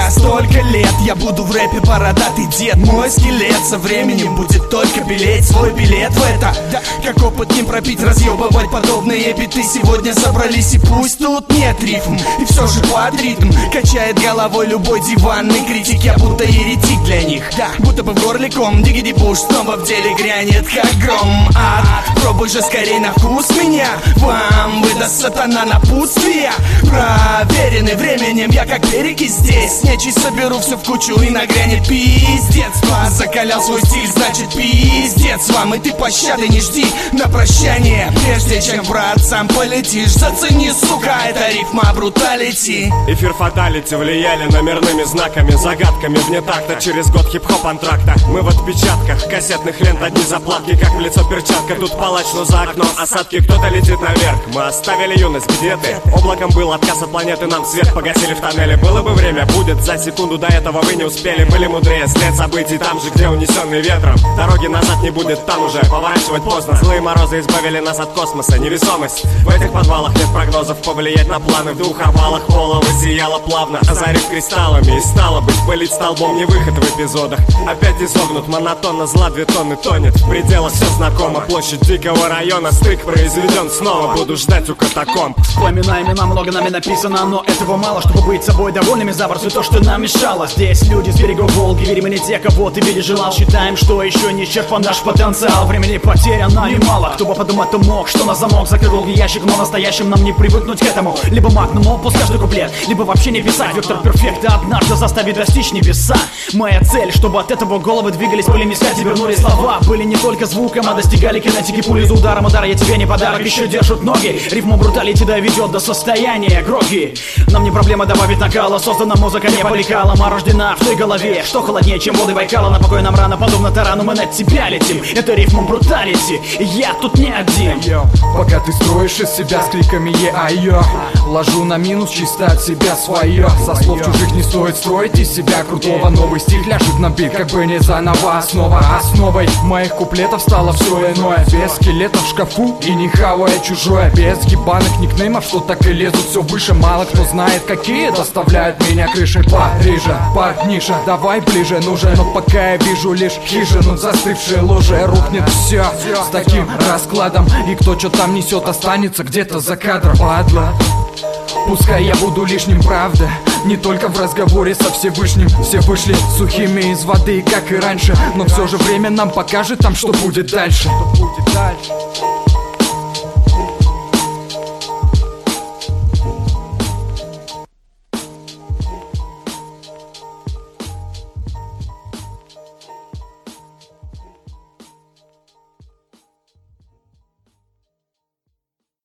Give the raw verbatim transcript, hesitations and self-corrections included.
спустя столько лет я буду в рэпе бородатый дед. Мой скелет со временем будет только белеть. Свой билет в это, как опыт не пропить, разъебывать подобные биты. Сегодня собрались и пусть тут нет рифм, и все же под ритм качает головой любой диванный критик. Я будто еретик для них, да, будто бы в горле ком. Дигиди буш снова в деле грянет как гром. Ад, пробуй же скорей на вкус меня, вам выдаст сатана напутствия. Проверенный временем, я как перекись здесь. Нечисть соберу все в кучу и нагрянет пиздец. Вас закалял свой стиль, значит пиздец вам. И ты пощады не жди на прощание, прежде чем брат сам полетишь. Зацени, сука, это рифма бруталити. Эфир фаталити влияли номерными знаками, загадками вне такта. Через год хип-хоп антракта. Мы в отпечатках кассетных лент, одни заплатки, как в лицо перчатка. Тут палач, но за окном осадки, кто-то летит наверх. Мы оставили юность, где ты? Облаком был отказ от планеты, нам свет погасили в тоннеле. Было бы время, будет, за секунду до этого вы не успели. Были мудрее, след событий там же, где унесенный ветром. Дороги назад не будет, там уже поворачивать поздно. Злые морозы избавили нас от космоса. Невесомость, в этих подвалах нет прогнозов. Повлиять на планы, в двух овалах полого сияло плавно, озарив кристаллами. И стало быть, пылить столбом не выход в эпизодах. Опять изогнут, монотонно, зла две тонны тонет. В пределах все знакомо, площадь дикого района. Стык произведен снова, буду ждать у катакомб. Вспоминай имена, много нами написано, но этого мало, чтобы быть собой довольными за борцу то, что нам мешало. Здесь люди с берегов Волги, верим, не те, кого ты видишь, желал. Считаем, что еще не исчерпан наш потенциал. Времени потеряно немало, кто бы подумать, то мог, что на замок закрыл долгий ящик, но настоящим нам не привыкнуть к этому. Либо магнум опус каждый куплет, либо вообще не писать. Вектор перфекта однажды заставит достичь небеса. Моя цель, чтобы от этого головы двигались, были не искать и вернули слова. Были не только звуком, а достигали кинетики пули за ударом. Удара я тебе не подарок, еще держат ноги. Рифма бруталити доведет до состояния гроги. Нам не проблема добавить накала, создана музыка не по лекалам, а рождена в той голове, что холоднее, чем воды Байкала. На покой нам рано, подобно тарану, мы на тебя летим. Это рифма бруталити, я тут не один. Пока ты строишь из себя с криками е-ай-йо, ложу на минус чисто от себя свое. Со слов чужих не стоит строить из себя крутого. Новый стиль ляжет на бит, как бы не заново основа. Основой моих куплетов стало все иное. Без скелетов в шкафу и не хавая чужое. Без ебаных никнеймов, что так и лезут все выше. Мало кто знает, какие доставляют меня крыши. Парижа, парниша, давай ближе, нужен. Но пока я вижу лишь хижину, застывшие лужи. Рухнет все с таким раскладом, и кто что там несет, останется где-то за кадром. Падла, пускай я буду лишним, правда. Не только в разговоре со Всевышним. Все вышли сухими из воды, как и раньше. Но все же время нам покажет там, что будет дальше. Что будет дальше.